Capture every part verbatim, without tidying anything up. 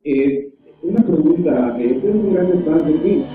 Eh, una pregunta, eh, ¿ustedes son grandes fans de Queen?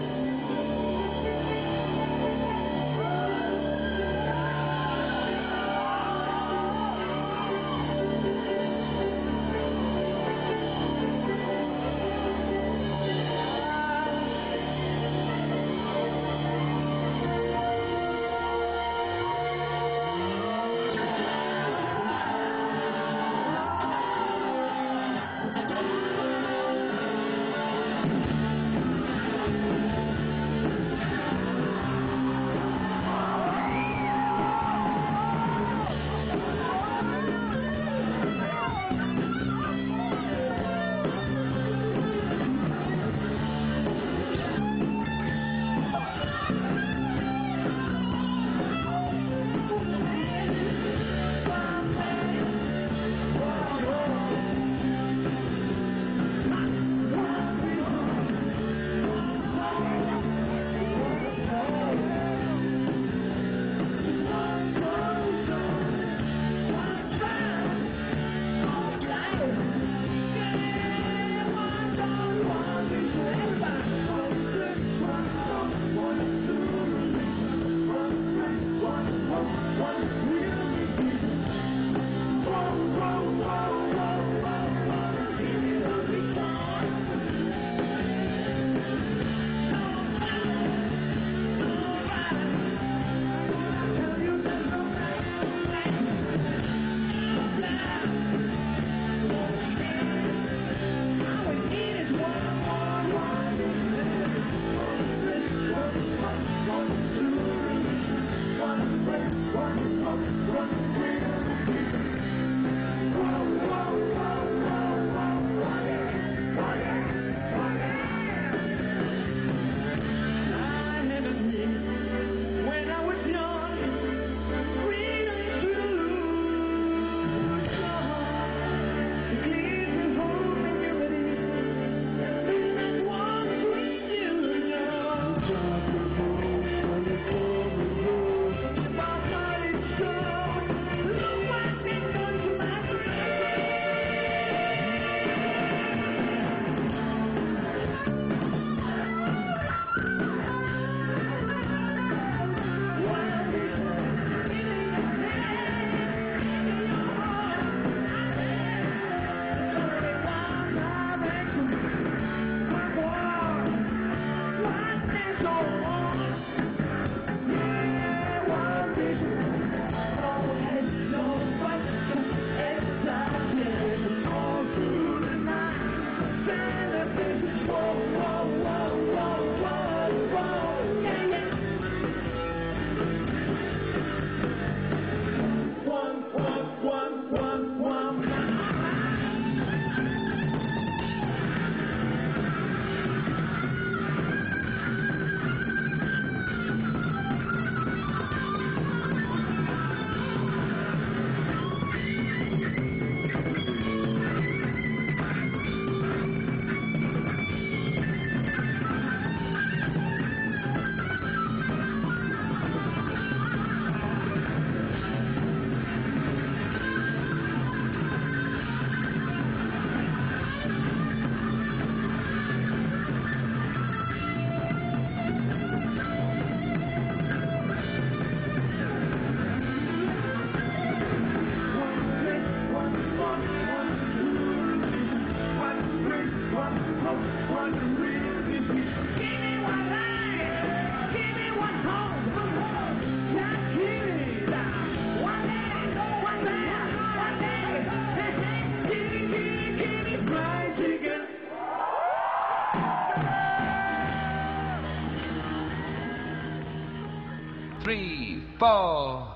three, four.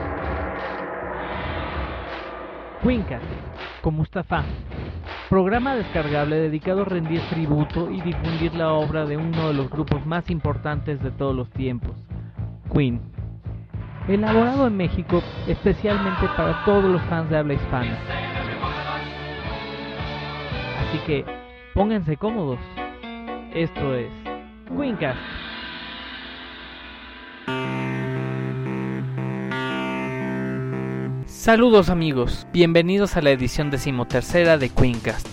Queencast, con Mustafa, programa descargable dedicado a rendir tributo y difundir la obra de uno de los grupos más importantes de todos los tiempos, Queen. Elaborado en México especialmente para todos los fans de habla hispana. Así que, pónganse cómodos. Esto es Queencast. Saludos amigos, bienvenidos a la edición decimotercera de Queencast.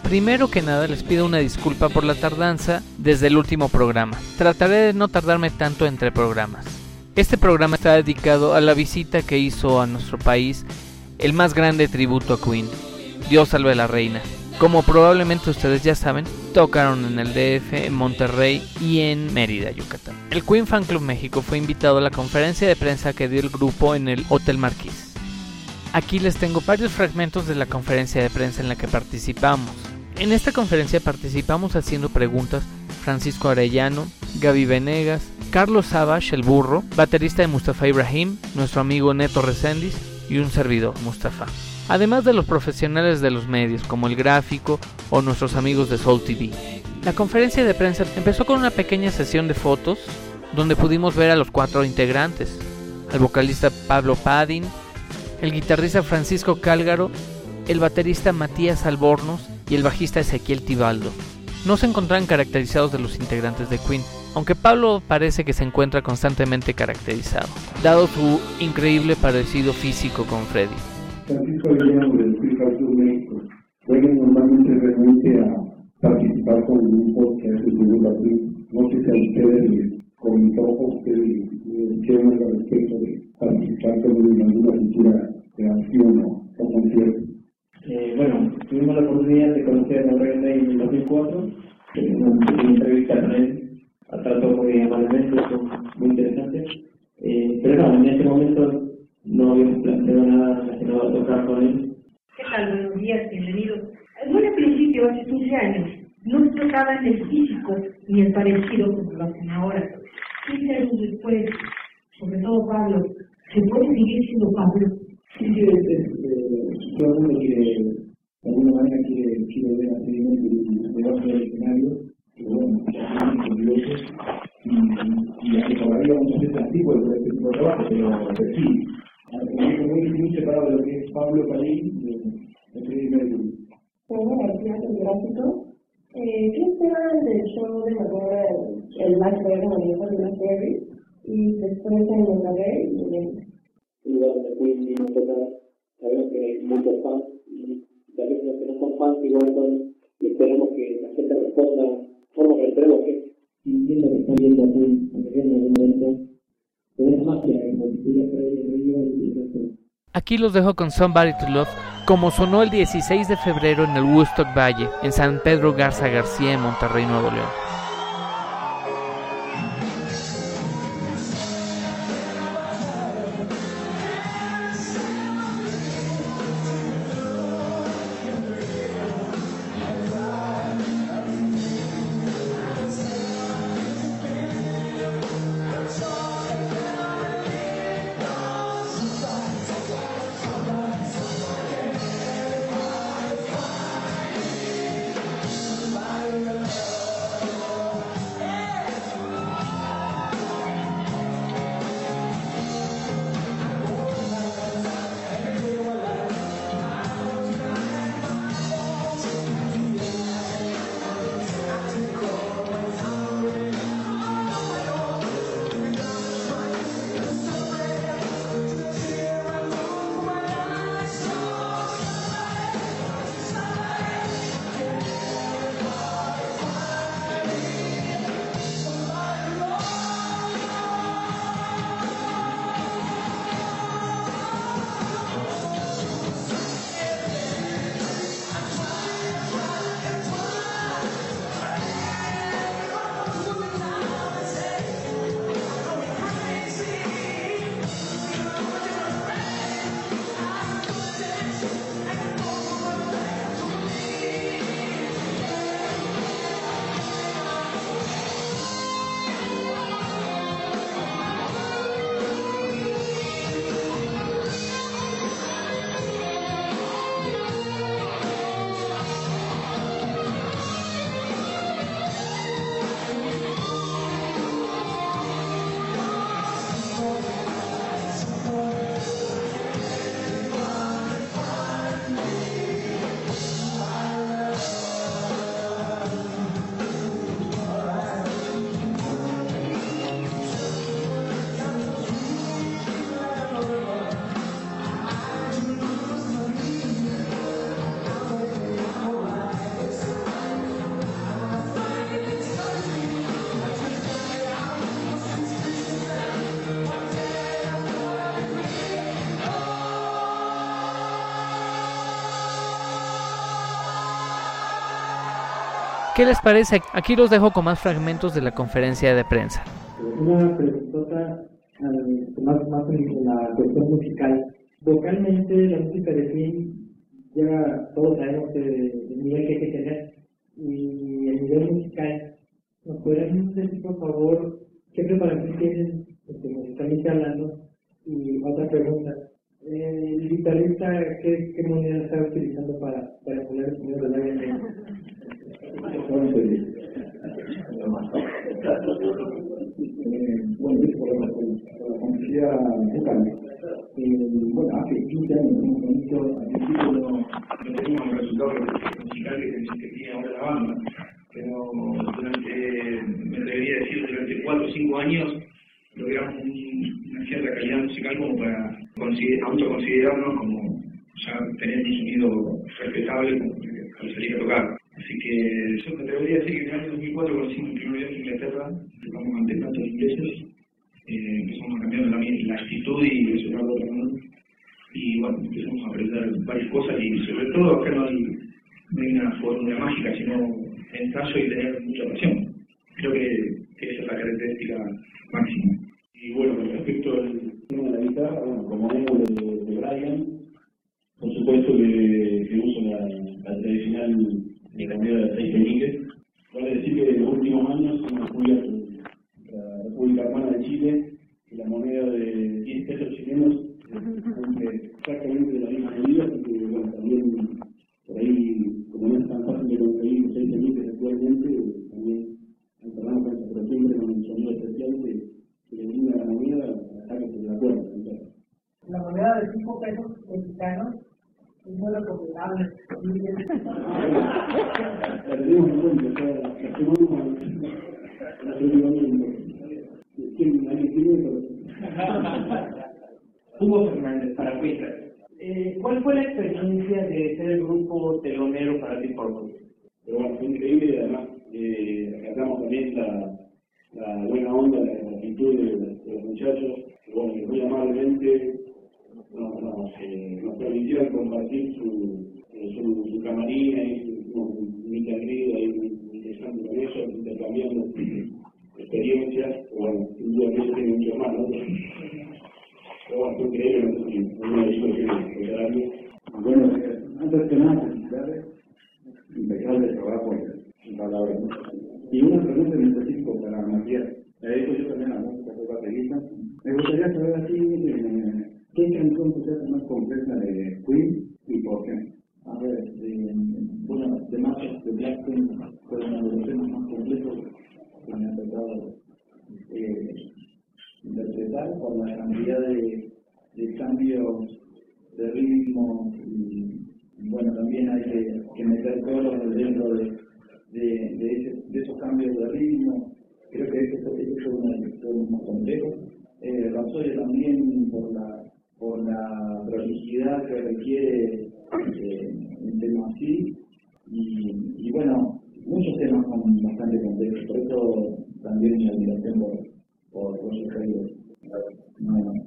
Primero que nada les pido una disculpa por la tardanza desde el último programa. Trataré de no tardarme tanto entre programas. Este programa está dedicado a la visita que hizo a nuestro país el más grande tributo a Queen, Dios salve a la reina. Como probablemente ustedes ya saben, tocaron en el D F, en Monterrey y en Mérida, Yucatán. El Queen Fan Club México fue invitado a la conferencia de prensa que dio el grupo en el Hotel Marquis. Aquí les tengo varios fragmentos de la conferencia de prensa en la que participamos. En esta conferencia participamos haciendo preguntas Francisco Arellano, Gaby Venegas, Carlos Savage, el burro, baterista de Mustafa Ibrahim, nuestro amigo Neto Reséndiz y un servidor, Mustafa. Además de los profesionales de los medios como El Gráfico o nuestros amigos de Soul T V. La conferencia de prensa empezó con una pequeña sesión de fotos donde pudimos ver a los cuatro integrantes, al vocalista Pablo Padin, el guitarrista Francisco Cálgaro, el baterista Matías Albornoz y el bajista Ezequiel Tibaldo. No se encontraban caracterizados de los integrantes de Queen, aunque Pablo parece que se encuentra constantemente caracterizado, dado su increíble parecido físico con Freddie. Francisco Arellano del Queen Fan Club México. Bueno, normalmente renuncia a participar con grupos que hacen tributo a Queen. No sé si a ustedes les comentó o ustedes les dijeron al respecto de participar con alguna cultura de acción o concierto. Eh, bueno, tuvimos la oportunidad de conocer a Brian May en el dos mil cuatro, eh, una entrevista con él, trató muy amablemente, fue muy interesante, eh, pero no, en ese momento no habíamos planteado nada relacionado a tocar con él. ¿Qué tal? Buenos días, bienvenidos. Bueno, al principio, hace quince años, no se tocaba en el físico ni el parecido como lo hacen ahora. quince años después, sobre todo Pablo, ¿se puede seguir siendo Pablo? Sí, sí, es, es, eh, todo el mundo quiere, de alguna manera quiere, quiere ver a Freddie debajo del escenario, pero bueno, ya son curiosos y, y aunque todavía muchas veces antiguos por este tipo de trabajo, pero, pero sí, es muy, muy separado de lo que es Pablo Padín de Freddie Mercury. Bueno, gracias, gráfico. Eh, ¿Qué esperan del show de Madonna, el Live Version de Madonna Berry y después en Monterrey y en un lugar donde Queen vino a tocar? Sabemos que hay muchos fans y tal vez los que no son fans igual son, y esperamos que la gente responda de forma que esperemos que sintiendo que están viendo a Queen, aunque sea en algún momento, con esa magia que multiplica por ahí en Río y el resto. Aquí los dejo con Somebody to Love, como sonó el dieciséis de febrero en el Woodstock Valle, en San Pedro Garza García, en Monterrey, Nuevo León. ¿Qué les parece? Aquí los dejo con más fragmentos de la conferencia de prensa. Una preguntota más, más en la cuestión musical. Vocalmente, la música de Queen, ya todos sabemos el nivel que hay que tener, y el nivel musical. ¿Nos podrían decir, por favor, qué preparación tienen este, musicalmente hablando? Y otra pregunta, ¿el guitarrista qué, qué moneda está utilizando para, para poner el sonido del aire? Bueno, yo por la complejidad vocal. Bueno, hace quince años hemos conocido, al principio no, no teníamos el resultado musical que, que tiene ahora la banda, pero durante, me atrevería a decir, durante cuatro o cinco años logramos un, una cierta calidad musical como para autoconsiderarnos como ya tener un sonido respetable al salir a tocar. Así que yo me atrevería a decir que en el año dos mil cuatro conocimos el primer viaje a Inglaterra, tocamos ante tantos ingleses, eh, empezamos a cambiar la, la actitud y el sonar de otra manera. Y bueno, empezamos a aprender varias cosas y sobre todo acá no hay, no hay una fórmula mágica, sino ensayo y tener mucha pasión. Creo que, que esa es la característica máxima. Y bueno, con respecto al tema de la guitarra, bueno, como émulo de, de Brian, por supuesto que, que uso la, la tradicional de la moneda de seis peniques. Vale decir que en los últimos años hemos descubierto la República Hermana de Chile y la moneda de diez pesos chilenos, aunque exactamente de la misma medida, porque bueno, también por ahí, como no es tan fácil de conseguir los seis peniques actualmente, también encerramos con esa costumbre con el sonido especial que, que le brinda la moneda hasta que se la cuerda. La moneda de cinco pesos mexicanos es muy recomendable. La tenemos en cuenta, o sea, la tomamos en la segunda. ¿Quién alguien tiene? Hugo Fernández, para Cuenca. Eh, ¿Cuál fue la experiencia de ser el grupo telonero para ti por hoy? Pero bueno, fue increíble y además eh, rescatamos también la, la buena onda, la, la actitud de, de los muchachos, que bueno, que muy amablemente nos, nos, eh, nos permitieron compartir su, eh, su, su camarina y su microagrida y interesante con ellos, intercambiando experiencias, bueno, sin duda que ellos tienen mucho más, ¿no? Pero bueno, fue increíble, no sé si alguna discusión que algo. Bueno, antes que nada, felicidades, impecable trabajo en palabras. Y una pregunta en específico para Matías. He hecho yo también la música de baterista. Me gustaría saber así, eh, ¿qué canción se hace más completa de Queen y por qué? A ver, de, bueno, de Masters de Black Queen fue uno de los temas más completos que me ha tocado eh, interpretar por la cantidad de, de cambios de ritmo y, bueno, también hay que, que meter coros dentro de, de, de, ese, de esos cambios de ritmo. Creo que eso es uno de los temas más complejos. Eh, Rhapsody también por la, por la prolijidad que requiere eh, un tema así. Y, y bueno, muchos temas son bastante complejos, por eso también mi admiración por, por Roger Taylor. No, no.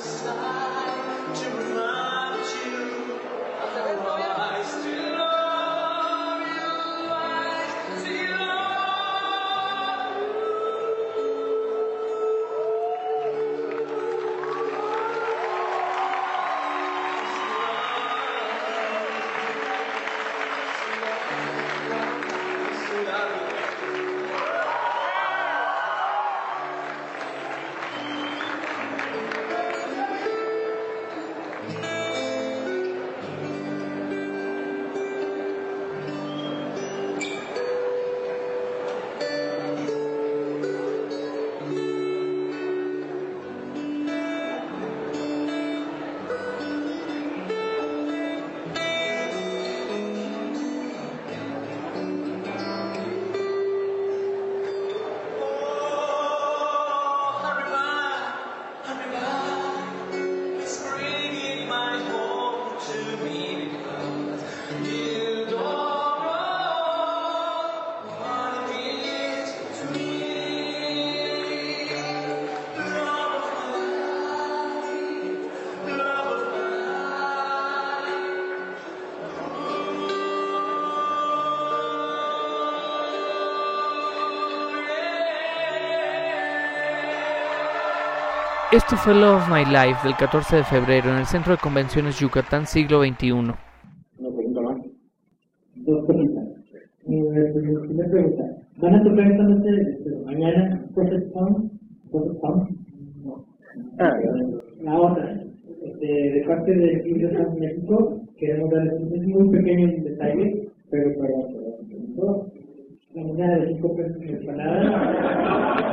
Esto fue Love of My Life del catorce de febrero en el Centro de Convenciones Yucatán siglo veintiuno. Una pregunta más. Dos preguntas. Eh, primera pregunta. ¿Van a tocar esta noche, este, mañana, Prophet Town? ¿Prophet Town? No. Ah, La otra, este, de parte de Libros San México, queremos darles un muy pequeño detalle, pero para todo. La moneda de cinco pesos en empanadas.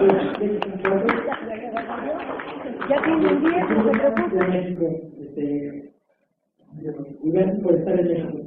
Ya tiene un día, no se preocupe. De México, este, y gracias por estar en México.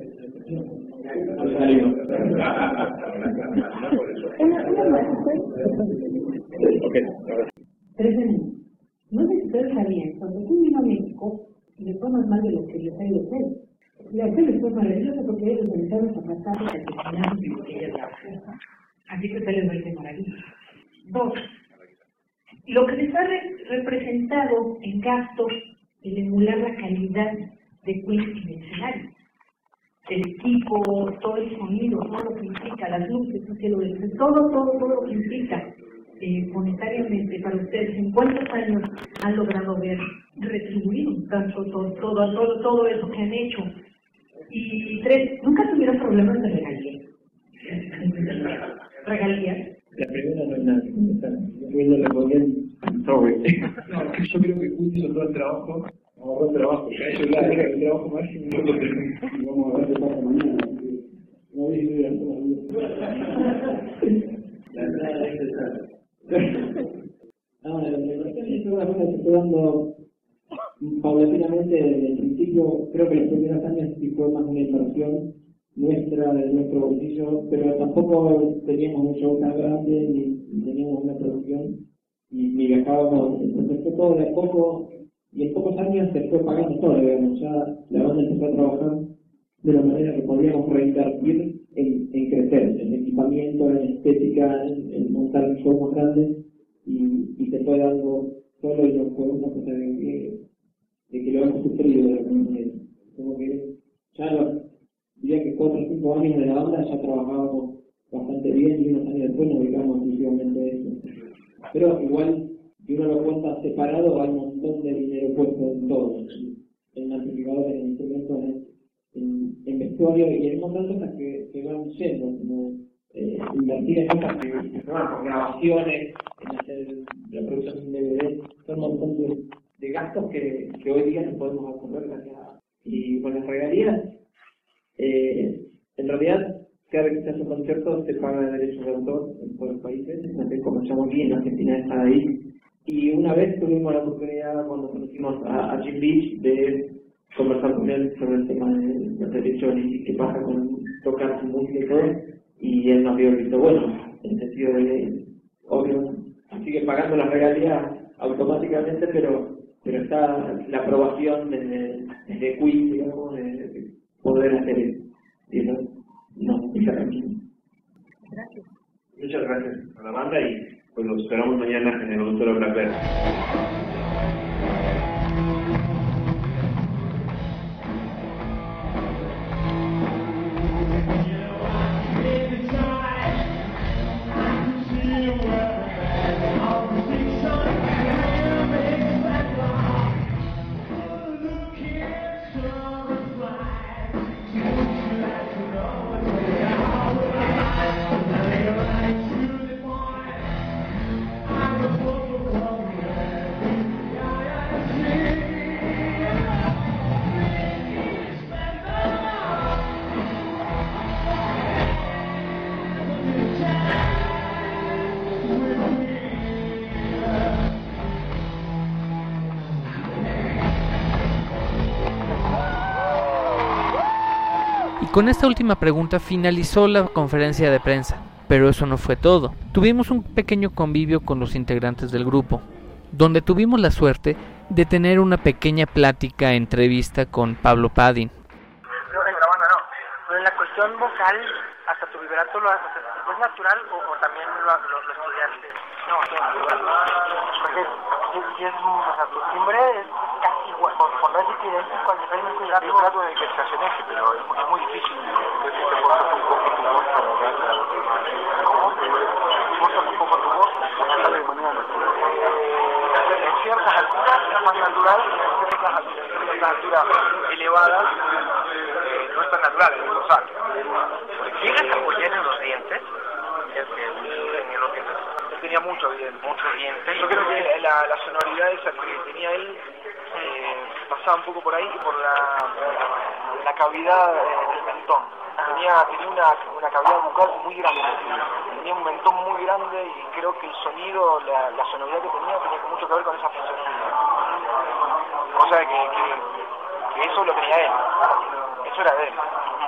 Una, una más, okay. Tres años. No sé si ustedes sabían, cuando tú vino a México, le tomas más de lo que les ha ido a ustedes. Le hacen fue maravilloso porque ellos comenzaron a pasar a terminar y lo que ella trabaja. Así que ustedes va a ir de maravilla. Dos, lo que les ha re representado en gastos el emular la calidad de Queen en el escenario. El equipo, todo el sonido, todo lo que implica, las luces, el cielo, todo, todo, todo lo que implica eh, monetariamente para ustedes, ¿en cuántos años han logrado ver retribuido tanto todo, todo, todo, todo eso que han hecho? Y, y tres, ¿nunca tuvieron problemas de regalías? ¿Regalías? La primera no es nada. Yo le ponía sorry. No, yo creo que Queen hizo todo el trabajo, ahorró el trabajo, que a ellos era el trabajo máximo y no lo tenemos. Vamos a ver qué pasa mañana. No vi ni idea. La entrada es esa. No, la inversión es una cosa que se fue dando paulatinamente desde el principio. Creo que los primeros años sí fue más una inversión nuestra, de nuestro bolsillo, pero tampoco teníamos un show tan grande ni, ni teníamos una producción y ni viajábamos. Entonces fue todo de a poco y en pocos años se fue pagando todo, digamos. Ya la banda empezó a trabajar de la manera que podíamos reinvertir en, en crecer, en equipamiento, en estética, en, en montar un show más grande y, y se fue dando solo y no fue una cosa de que, de que lo hemos sufrido de alguna manera. Como que ya lo, diría que cuatro o cinco años de la banda ya trabajábamos bastante bien y unos años después nos dedicamos exclusivamente a eso. Pero igual, si uno lo cuenta separado, hay un montón de dinero puesto en todo, en amplificadores, en instrumentos, en, en, en vestuario y en un montón de cosas que, que van yendo, como eh, invertir en cosas que, que se van por grabaciones, en hacer la producción de un D V D, son un montón de, de gastos que, que hoy día no podemos absorber gracias a... Y con las regalías, eh, en realidad, cada vez que se hace un concierto se paga de derechos de autor en todos los países, entonces comenzamos aquí en Argentina está ahí. Y una vez tuvimos la oportunidad cuando conocimos a, a Jim Beach de conversar con él sobre el tema de los derechos y qué pasa con tocar su música y todo, y él nos dio visto bueno, en el sentido de, obvio, sigue pagando las regalías automáticamente, pero pero está la aprobación desde, desde Queen, digamos, de, de poder hacer eso. Y eso no, está tranquilo. Gracias. Muchas gracias a la banda y pues los esperamos mañana en el Auditorio Black Bear. con esta última pregunta finalizó la conferencia de prensa. Pero eso no fue todo. Tuvimos un pequeño convivio con los integrantes del grupo, donde tuvimos la suerte de tener una pequeña plática, entrevista con Pablo Padin. No, en la banda no. Pero en la cuestión vocal, hasta tu vibrato, ¿lo es natural o, o también lo, lo, lo estudiaste? No, no, porque si, si es, o sea, tu timbre es casi igual, por, por no decir que idéntico al nivel del vibrato. Yo trato de que se asemeje, pero es, es muy difícil. Yo te puedo hacer un poco tu voz para ver. ¿Cómo? Forzas un poco tu voz para tratar de manera natural. Eh, en ciertas alturas es más natural y en ciertas, en ciertas alturas elevadas eh, no es tan natural, es lo sabe. ¿Llegas a apoyar en los dientes? Es que en los dientes tenía mucho dientes, muchos dientes. Yo creo que la, la sonoridad esa que tenía él eh, pasaba un poco por ahí y por la, la cavidad eh, del mentón. Tenía, tenía una, una cavidad bucal muy grande, tenía un mentón muy grande y creo que el sonido, la, la sonoridad que tenía tenía mucho que ver con esa fisonomía. Cosa que, que, que eso lo tenía él, eso era de él.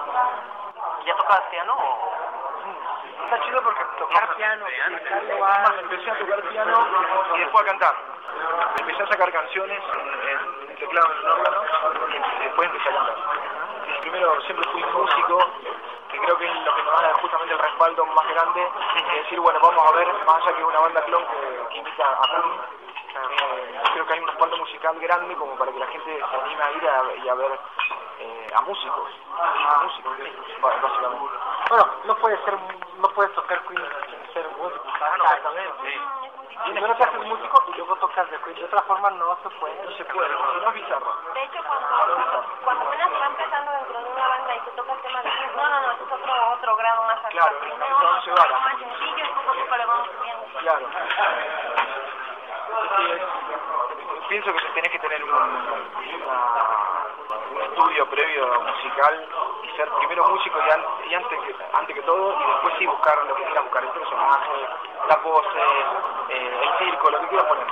¿Ya tocabas piano o...? Está chido porque tocar piano, más empecé a tocar piano y después a cantar. Empecé a sacar canciones en el teclado, en el órgano, y después empecé a cantar. Y primero siempre fui músico, que creo que es lo que nos da justamente el respaldo más grande, es decir, bueno, vamos a ver, más allá que es una banda clon que, que imita a Queen, eh, creo que hay un respaldo musical grande como para que la gente se anime a ir a, y a ver eh, a músicos, a músicos, bueno, básicamente. Bueno, no puedes ser, no puedes tocar Queen sin ser músico. Ah, no, exactamente. Sí. Primero te haces músico y luego tocas de Queen. De otra forma no se puede. No se puede, no, no es bizarro. De hecho, cuando, cuando apenas se va empezando dentro de una banda y se toca el tema de Queen, no, no, no, eso es otro, otro grado más alto. Claro, primero entonces se va. Es más sencillo y poco a poco le vamos subiendo. Claro. Sí, es, pienso que tenés que tener un, una, un estudio previo musical y ser primero músico y, an, y antes, que, antes que todo y después sí buscar lo que quieras buscar, el personaje, la pose, eh, el circo, lo que quieras poner.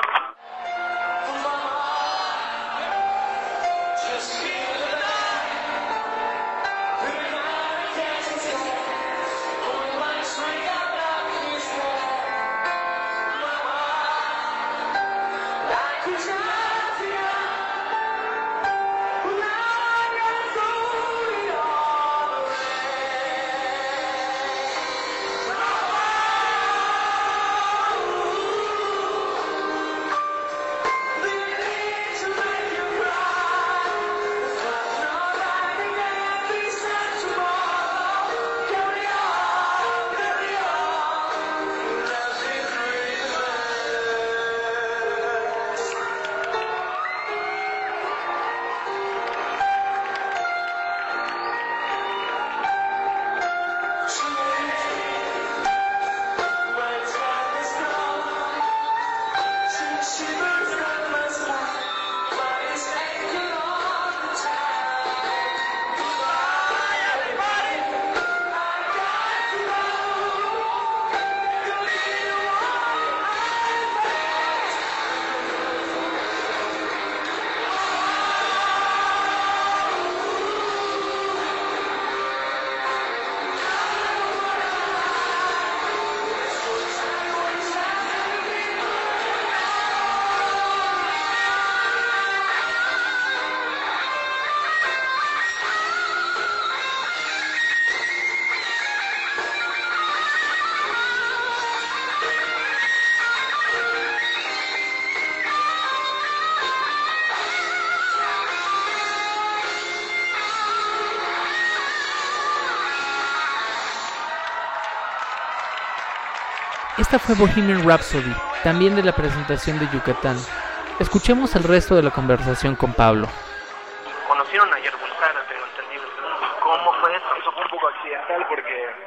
Esta fue Bohemian Rhapsody, también de la presentación de Yucatán. Escuchemos el resto de la conversación con Pablo. Conocieron a Ayer Bulcana, tengo entendido. ¿Cómo fue eso? Eso fue un poco accidental porque eh,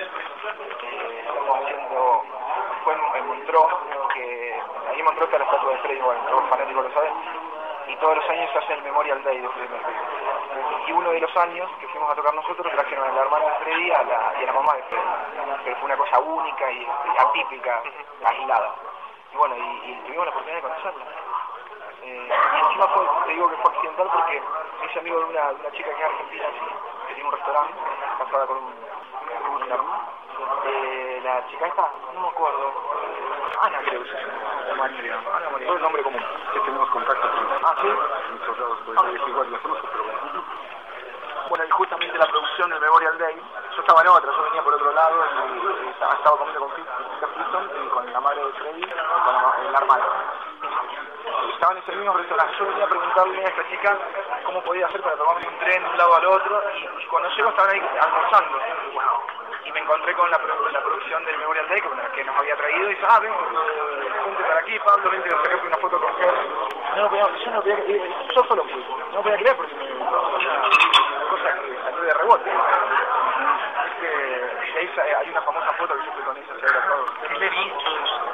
estamos haciendo, fue en Montreux, que ahí en Montreux está la estatua de Freddie, bueno, todos los fanáticos lo saben, y todos los años se hace el Memorial Day de Freddie Mercury. Y uno de los años que fuimos a tocar nosotros trajeron a la hermana de Freddie a la, y a la mamá de Freddie, pero fue una cosa única y, y atípica, aislada. Y bueno, y, y tuvimos la oportunidad de conocerla. Eh, y encima fue, te digo que fue accidental porque me hice amigo de una, de una chica que es argentina, así, que tenía un restaurante, casada con un, con un hermano. Eh, la chica esta, no me acuerdo, Ana creo que se llama, María, Ana María, es un nombre común. Que tenemos contacto con Ah, ¿sí? muchos lados, pues es igual, la conozco, pero bueno. Bueno, y justamente la producción del Memorial Day, yo estaba en otra, yo venía por otro lado y, y estaba, estaba comiendo con Peter Clifton y con la madre de Freddy y con la, la hermana. Estaban en ese mismo restaurante. Yo venía a preguntarle a esta chica cómo podía hacer para tomarme un tren de un lado al otro y, y cuando llego estaban ahí almorzando. Y, bueno, y me encontré con la, la producción del Memorial Day que nos había traído y dice, ah, ven, vente para aquí, Pablo, vente a sacarme una foto con él. No, pero yo no podía creer, yo solo fui, no podía creer porque me, una, una cosa que salió de rebote. Este, ahí hay una famosa foto que yo fui con ella, se abrazado. ¿Qué le dicho?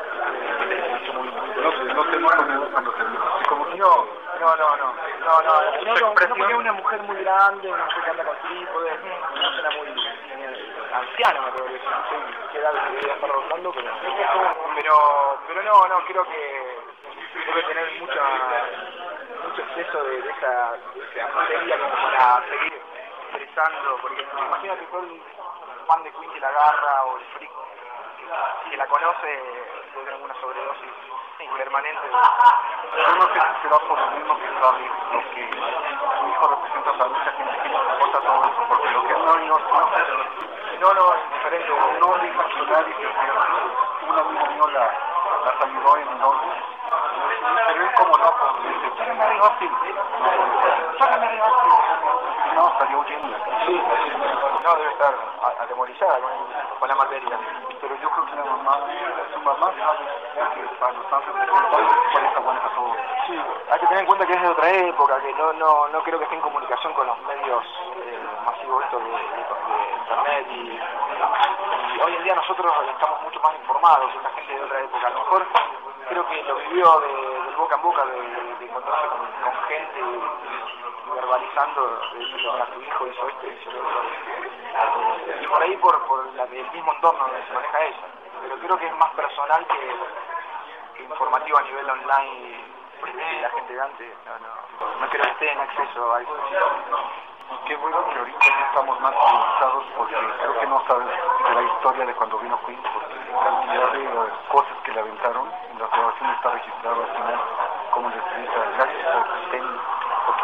No, no te muero cuando te como no, no, no, no, no, no, no, no, porque es una mujer muy grande, una mujer que anda con trípode, una persona muy anciana, me parece, no sé qué edad debería estar rozando, pero, pero, pero no, no, creo que debe tener mucha, mucho exceso de, de esa, de esa materia como para seguir expresando, porque imagínate todo el fan de Queen que la agarra o el freak que la conoce debe tener alguna sobredosis permanente. Yo no sé si será por lo mismo que sabe lo que su hijo representa para mucha gente que no importa todo eso, porque lo que no no no, no, es diferente. No deja que nadie se pierda. Un amigo mío la, la saludó en Londres, pero él como no, como dice, sácame arriba así, sácame arriba así, no, salió huyendo. Sí, no, debe estar atemorizada con, con la materia. Pero yo creo que la mamá, su mamá sabe que para los fans por eso aguanta todo. Sí, hay que tener en cuenta que es de otra época, que no no no creo que esté en comunicación con los medios eh, masivos estos de, de, de internet y, y hoy en día nosotros estamos mucho más informados, esta gente de otra época. A lo mejor creo que lo vivió de, de boca en boca, de, de, de encontrarse con, con gente y, y verbalizando, de decirle, mira, tu hijo hizo esto y hizo lo otro. Y por ahí por, por la, el mismo entorno donde se maneja ella. Pero creo que es más personal que, que informativo a nivel online. Porque la gente de antes no, no, no creo que esté en acceso a eso. Qué bueno que ahorita ya estamos más civilizados porque creo que no sabes de la historia de cuando vino Queen, porque la cantidad de cosas que le aventaron, la grabación está registrada al final, como les dice, gracias por el tenis, porque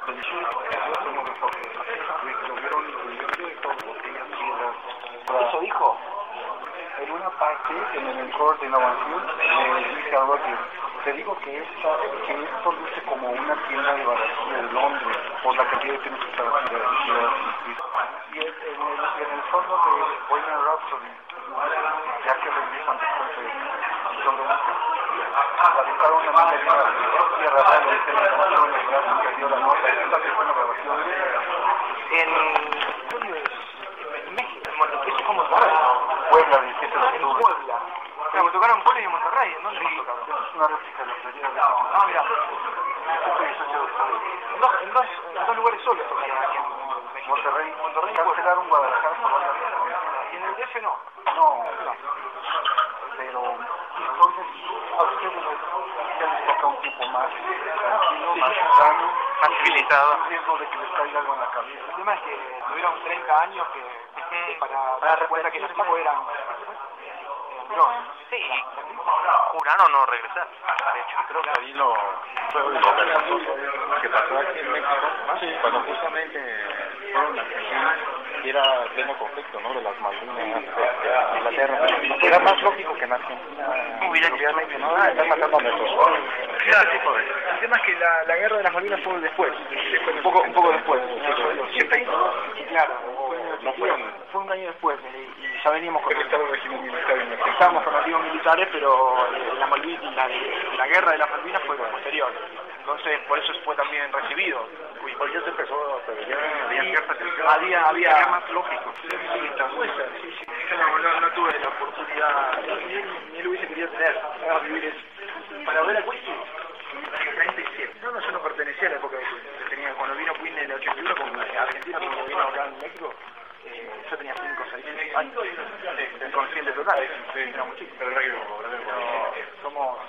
¿eso dijo? En una parte, en el encore de la canción, le dice a Roger, te digo que esta, que esto luce como una tienda de barbacoa de Londres, por la cantidad de tiendas que está vacía. Y en el, en el fondo de Bohemian Rhapsody, ya que regresan después de John Lennon, la aventaron una mala tierra rara, dice la grabación, el brazo que dio la nota, esta que fue una grabación. En... ¿dónde es? En México, eso es como Monterrey. Puebla, diecisiete de octubre. En Puebla. Claro, me tocaron en Puebla y en Monterrey. ¿En dónde me tocaron? Es una réplica de la playera de Ah, mira. En dos, en dos, en dos lugares solos tocaron aquí en México. Monterrey. Monterrey y cancelaron Guadalajara por varias razones. ¿Y en el D F no? No, no. Pero entonces a ustedes ya les toca un tiempo más tranquilo, más sano, más civilizado. Sin riesgo de que les caiga algo en la cabeza. El tema es que tuvieron treinta años que, que para darse cuenta que los tipos eran... No, sí, juraron no regresar. De hecho, creo que ahí lo fue lo vergonzoso que pasó aquí en México, sí, cuando justamente fueron a Argentina y era pleno conflicto, ¿no? De las Malvinas, de Inglaterra. Era más lógico que en Argentina hubiera dicho, ¿no? Ah, están matando a nuestros jóvenes. Claro, el tema es que la, la guerra de las Malvinas fue después, después un poco un poco después. Claro, no fue, fue un año después y, y ya veníamos con el régimen militar. Estábamos con activos militares, pero la, Malvin, la, la guerra de las Malvinas fue posterior. Entonces, por eso fue también recibido. Uy, ¿por qué se empezó a pelear? Había ciertas había, había, había más lógico. Sí, sí, puede ser, sí, sí. Yo no, no, no tuve la oportunidad, ni, ni lo hubiese querido tener, a vivir eso. Para ver a Queen, treinta y siete. No, no, yo no pertenecía a la época de Queen. Tenía, cuando vino Queen en el ochenta y uno, como Argentina, cuando vino acá en México, eh, yo tenía cinco o seis años de, de consciente total, sí, era muy chico. Pero somos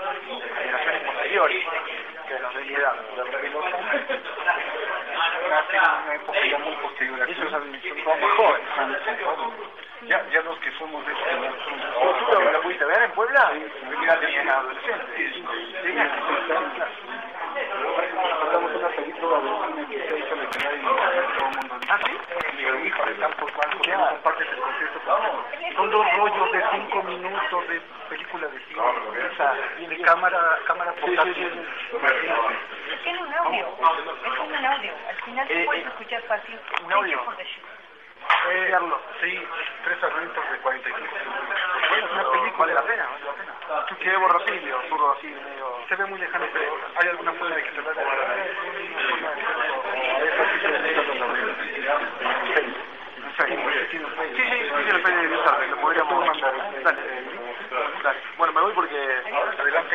generaciones posteriores que nos de mi edad. Nací en una época ya muy posterior. Eso es administración más joven. Ya, ya los que somos de este lado. ¿Tú lo pudiste ver en Puebla? Sí, ya tenías adolescente. Pasamos una película de cine que se hizo legendar y todo el mundo. ¿Ah, sí? Miguel Hijo de Campos Cuantos, que no compartes el contexto. Son dos rollos de cinco minutos de película de cine. O sea, de cámara, cámara portátil. Tiene un audio, es como un audio. Al final se puede escuchar fácil. Un audio. Eh, sí, tres fragmentos de cuarenta y cinco segundos. Bueno, es una película. Vale la pena, vale la pena. Tú qué borrosillo, zurdo así, medio... Se ve muy lejano, pero ¿hay alguna forma de que se vea? Sí, sí, sí, sí, el pene de usar, lo podríamos mandar. Dale, dale. Bueno, me voy porque... Adelante.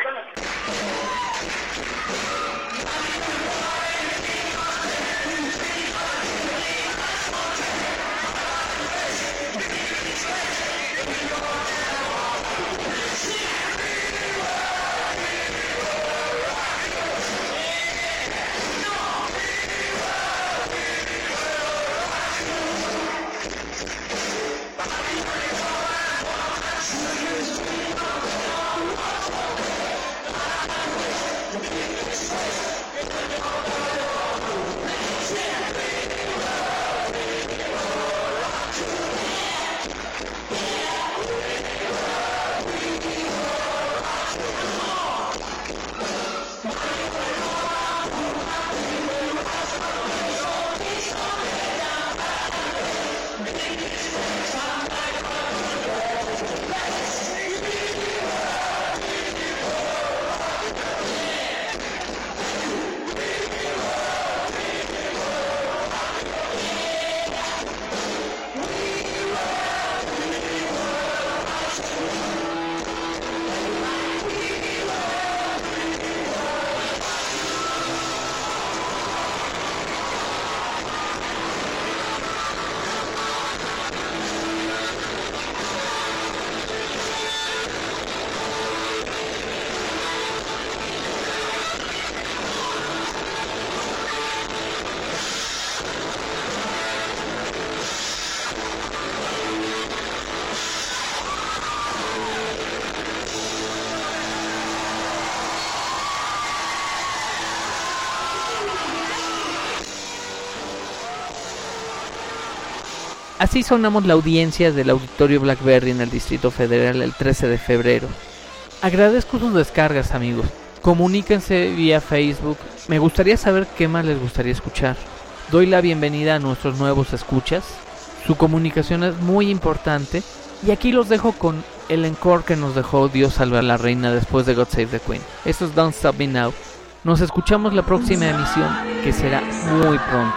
Así sonamos la audiencia del Auditorio Blackberry en el Distrito Federal el trece de febrero. Agradezco sus descargas, amigos. Comuníquense vía Facebook. Me gustaría saber qué más les gustaría escuchar. Doy la bienvenida a nuestros nuevos escuchas. Su comunicación es muy importante. Y aquí los dejo con el encore que nos dejó Dios salve a la reina después de God Save the Queen. Esto es Don't Stop Me Now. Nos escuchamos la próxima emisión, que será muy pronto.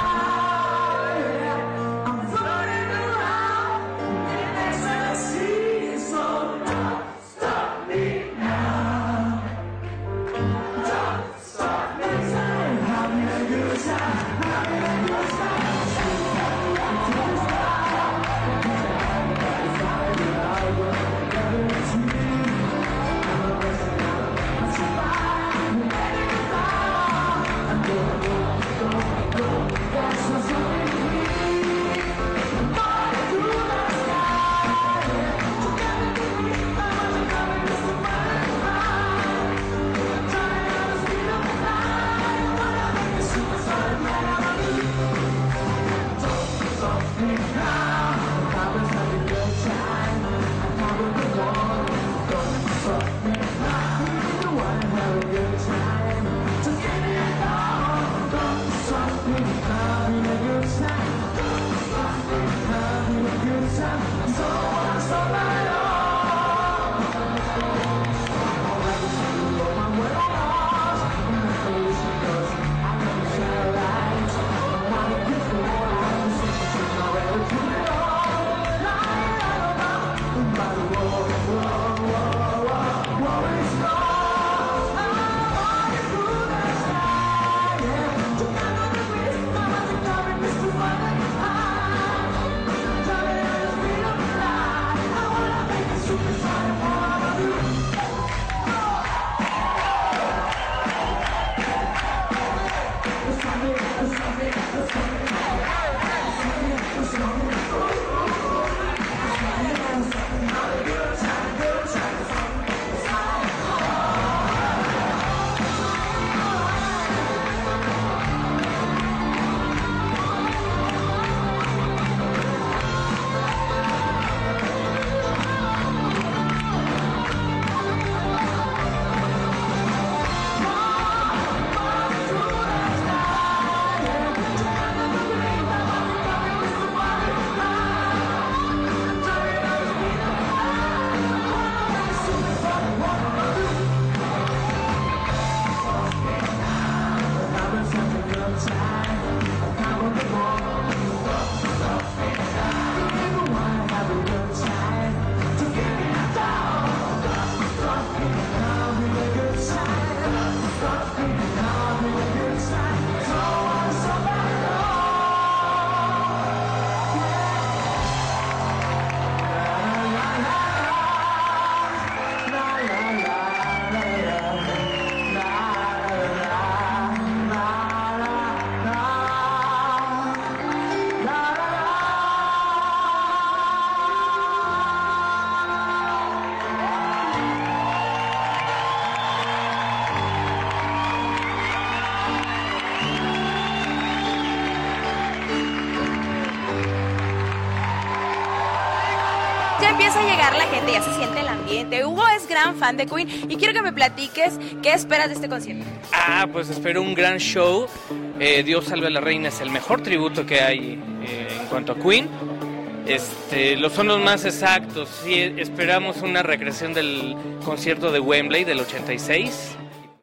Go, go, go. empieza a llegar la gente, ya se siente el ambiente. Hugo es gran fan de Queen y quiero que me platiques qué esperas de este concierto. Ah, pues espero un gran show. Eh, Dios salve a la reina es el mejor tributo que hay eh, en cuanto a Queen. Este, los son los más exactos. Sí, esperamos una recreación del concierto de Wembley del ochenta y seis.